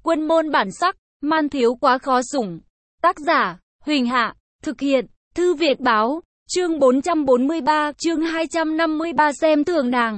Quân môn bản sắc, man thiếu quá khó sủng. Tác giả, Huỳnh Hạ, thực hiện, Thư Việt Báo, chương 443, chương 253 xem thường nàng.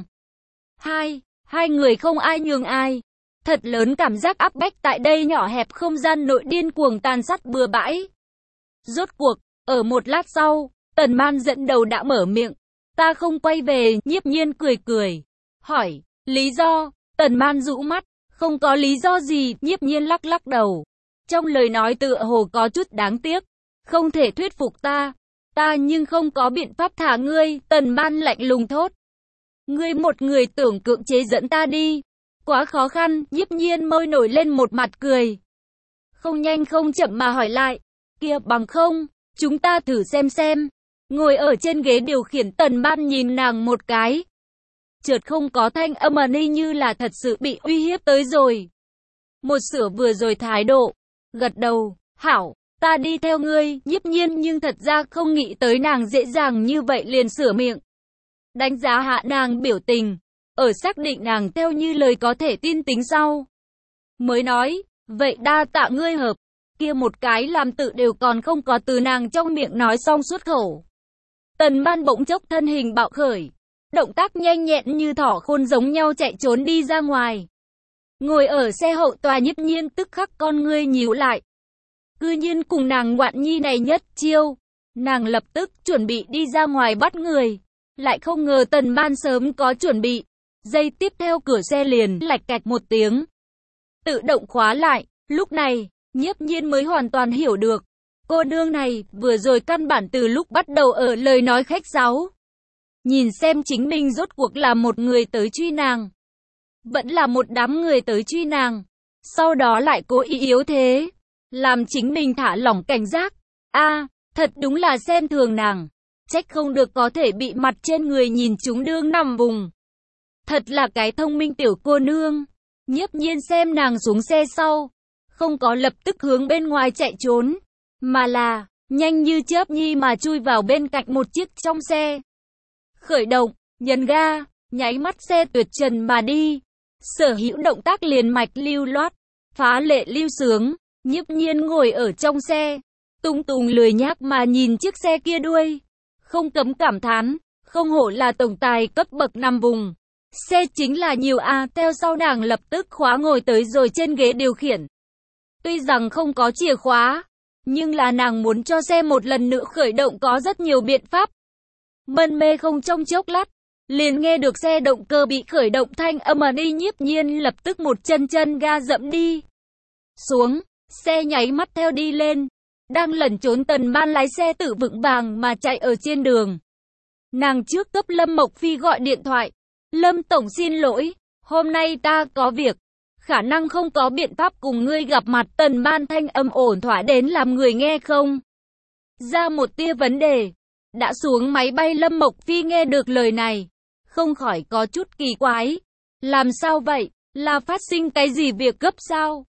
Hai người không ai nhường ai. Thật lớn cảm giác áp bách tại đây nhỏ hẹp không gian nội điên cuồng tàn sát bừa bãi. Rốt cuộc, ở một lát sau, Tần Man dẫn đầu đã mở miệng. Ta không quay về, Nhiếp Nhiên cười cười. Hỏi, lý do? Tần Man rũ mắt. Không có lý do gì, Nhiếp Nhiên lắc lắc đầu. Trong lời nói tựa hồ có chút đáng tiếc. Không thể thuyết phục ta. Ta nhưng không có biện pháp thả ngươi, Tần Man lạnh lùng thốt. Ngươi một người tưởng cưỡng chế dẫn ta đi. Quá khó khăn, Nhiếp Nhiên môi nổi lên một mặt cười. Không nhanh không chậm mà hỏi lại. Kia bằng không, chúng ta thử xem. Ngồi ở trên ghế điều khiển, Tần Man nhìn nàng một cái. Chợt không có thanh âm ni như là thật sự bị uy hiếp tới rồi. Một sửa vừa rồi thái độ. Gật đầu, hảo, ta đi theo ngươi, Nhiếp Nhiên nhưng thật ra không nghĩ tới nàng dễ dàng như vậy liền sửa miệng. Đánh giá hạ nàng biểu tình, ở xác định nàng theo như lời có thể tin tính sau. Mới nói, vậy đa tạ ngươi hợp, kia một cái làm tự đều còn không có từ nàng trong miệng nói xong xuất khẩu. Tần Man bỗng chốc thân hình bạo khởi, động tác nhanh nhẹn như thỏ khôn giống nhau chạy trốn đi ra ngoài. Ngồi ở xe hậu tòa Nhiếp Nhiên tức khắc con ngươi nhíu lại. Cư nhiên cùng nàng ngoạn nhi này nhất chiêu. Nàng lập tức chuẩn bị đi ra ngoài bắt người. Lại không ngờ Tần Man sớm có chuẩn bị. Giây tiếp theo cửa xe liền lạch cạch một tiếng. Tự động khóa lại. Lúc này, Nhiếp Nhiên mới hoàn toàn hiểu được. Cô nương này vừa rồi căn bản từ lúc bắt đầu ở lời nói khách sáo. Nhìn xem chính mình rốt cuộc là một người tới truy nàng. Vẫn là một đám người tới truy nàng. Sau đó lại cố ý yếu thế. Làm chính mình thả lỏng cảnh giác. Thật đúng là xem thường nàng. Trách không được có thể bị mặt trên người nhìn chúng đương nằm vùng. Thật là cái thông minh tiểu cô nương. Nhiếp Nhiên xem nàng xuống xe sau. Không có lập tức hướng bên ngoài chạy trốn. Mà là, nhanh như chớp nhi mà chui vào bên cạnh một chiếc trong xe. Khởi động, nhấn ga, nháy mắt xe tuyệt trần mà đi. Sở hữu động tác liền mạch lưu loát, phá lệ lưu sướng. Nhiếp Nhiên ngồi ở trong xe, tung tùng lười nhác mà nhìn chiếc xe kia đuôi. Không cấm cảm thán, không hổ là tổng tài cấp bậc nằm vùng. Xe chính là nhiều theo sau nàng lập tức khóa ngồi tới rồi trên ghế điều khiển. Tuy rằng không có chìa khóa, nhưng là nàng muốn cho xe một lần nữa khởi động có rất nhiều biện pháp. Mân mê không trong chốc lát, liền nghe được xe động cơ bị khởi động thanh âm đi. Nhiếp Nhiên lập tức một chân ga dẫm đi xuống, xe nháy mắt theo đi lên. Đang lẩn trốn Tần Man lái xe tự vững vàng mà chạy ở trên đường. Nàng trước cấp Lâm Mộc Phi gọi điện thoại. Lâm tổng xin lỗi, hôm nay ta có việc, khả năng không có biện pháp cùng ngươi gặp mặt. Tần Man thanh âm ổn thỏa đến làm người nghe không ra một tia vấn đề. Đã xuống máy bay Lâm Mộc Phi nghe được lời này, không khỏi có chút kỳ quái. Làm sao vậy? Là phát sinh cái gì việc gấp sao?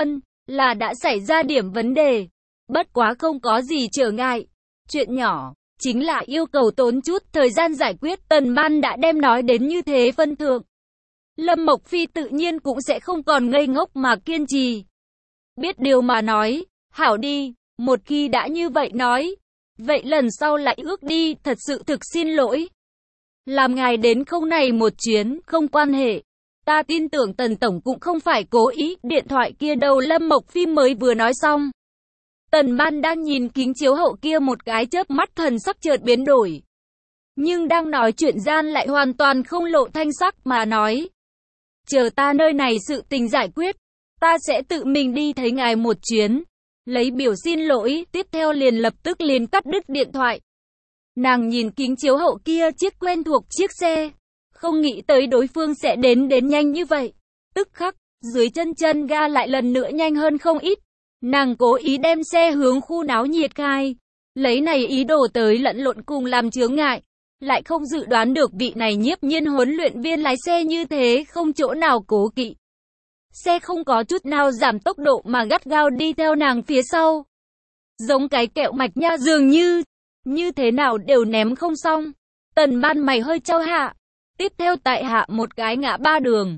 Là đã xảy ra điểm vấn đề. Bất quá không có gì trở ngại. Chuyện nhỏ, chính là yêu cầu tốn chút thời gian giải quyết. Tần Man đã đem nói đến như thế phân thượng. Lâm Mộc Phi tự nhiên cũng sẽ không còn ngây ngốc mà kiên trì. Biết điều mà nói, hảo đi, một khi đã như vậy nói. Vậy lần sau lại ước đi, thật sự thực xin lỗi. Làm ngài đến không này một chuyến, không quan hệ. Ta tin tưởng Tần tổng cũng không phải cố ý. Điện thoại kia đầu Lâm Mộc Phi mới vừa nói xong. Tần Man đang nhìn kính chiếu hậu kia một cái chớp mắt thần sắc chợt biến đổi. Nhưng đang nói chuyện gian lại hoàn toàn không lộ thanh sắc mà nói. Chờ ta nơi này sự tình giải quyết, ta sẽ tự mình đi thấy ngài một chuyến. Lấy biểu xin lỗi, tiếp theo lập tức cắt đứt điện thoại. Nàng nhìn kính chiếu hậu kia chiếc quen thuộc chiếc xe. Không nghĩ tới đối phương sẽ đến nhanh như vậy. Tức khắc, dưới chân ga lại lần nữa nhanh hơn không ít. Nàng cố ý đem xe hướng khu náo nhiệt khai. Lấy này ý đồ tới lẫn lộn cùng làm chướng ngại. Lại không dự đoán được vị này Nhiếp Nhiên huấn luyện viên lái xe như thế không chỗ nào cố kỵ. Xe không có chút nào giảm tốc độ mà gắt gao đi theo nàng phía sau. Giống cái kẹo mạch nha dường như thế nào đều ném không xong. Tần Man mày hơi trao hạ. Tiếp theo tại hạ một cái ngã ba đường.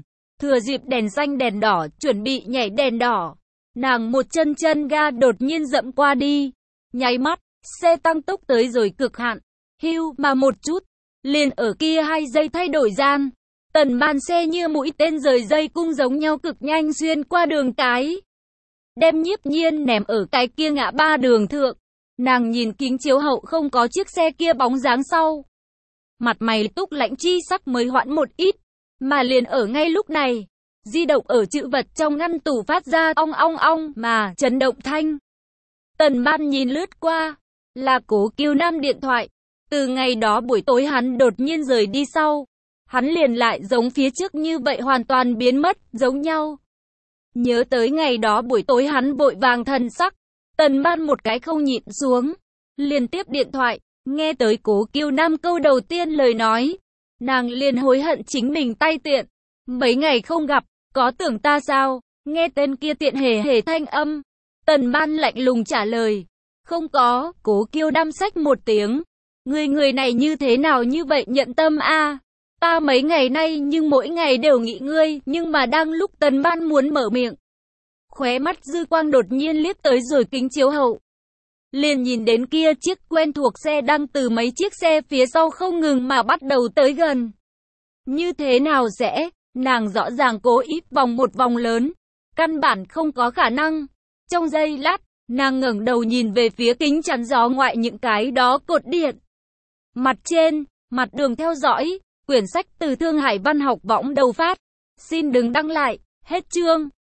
Thừa dịp đèn xanh đèn đỏ, chuẩn bị nhảy đèn đỏ. Nàng một chân chân ga đột nhiên dẫm qua đi. Nháy mắt, xe tăng tốc tới rồi cực hạn. Hưu mà một chút, liền ở kia 2 giây thay đổi gian. Tần Ban xe như mũi tên rời dây cung giống nhau cực nhanh xuyên qua đường cái. Đem Nhiếp Nhiên ném ở cái kia ngã ba đường thượng. Nàng nhìn kính chiếu hậu không có chiếc xe kia bóng dáng sau. Mặt mày túc lạnh chi sắc mới hoãn một ít. Mà liền ở ngay lúc này, di động ở chữ vật trong ngăn tủ phát ra ong ong ong mà chấn động thanh. Tần Ban nhìn lướt qua, là Cố Kiều Nam điện thoại. Từ ngày đó buổi tối hắn đột nhiên rời đi sau, hắn liền lại giống phía trước như vậy hoàn toàn biến mất, giống nhau. Nhớ tới ngày đó buổi tối hắn vội vàng thần sắc, Tần Ban một cái không nhịn xuống, liền tiếp điện thoại, nghe tới Cố Kiều Nam câu đầu tiên lời nói. Nàng liền hối hận chính mình tay tiện. Mấy ngày không gặp, có tưởng ta sao? Nghe tên kia tiện hề hề thanh âm. Tần Ban lạnh lùng trả lời. Không có, Cố Kiều Nam xách một tiếng. Người này như thế nào như vậy nhận tâm a? Ta mấy ngày nay nhưng mỗi ngày đều nghĩ ngươi, nhưng mà đang lúc Tần Ban muốn mở miệng. Khóe mắt dư quang đột nhiên liếc tới rồi kính chiếu hậu. Liền nhìn đến kia chiếc quen thuộc xe đang từ mấy chiếc xe phía sau không ngừng mà bắt đầu tới gần. Như thế nào sẽ? Nàng rõ ràng cố ý vòng một vòng lớn. Căn bản không có khả năng. Trong giây lát, nàng ngẩng đầu nhìn về phía kính chắn gió ngoại những cái đó cột điện. Mặt trên, mặt đường theo dõi, quyển sách từ Thương Hải Văn học võng đầu phát. Xin đừng đăng lại, hết chương.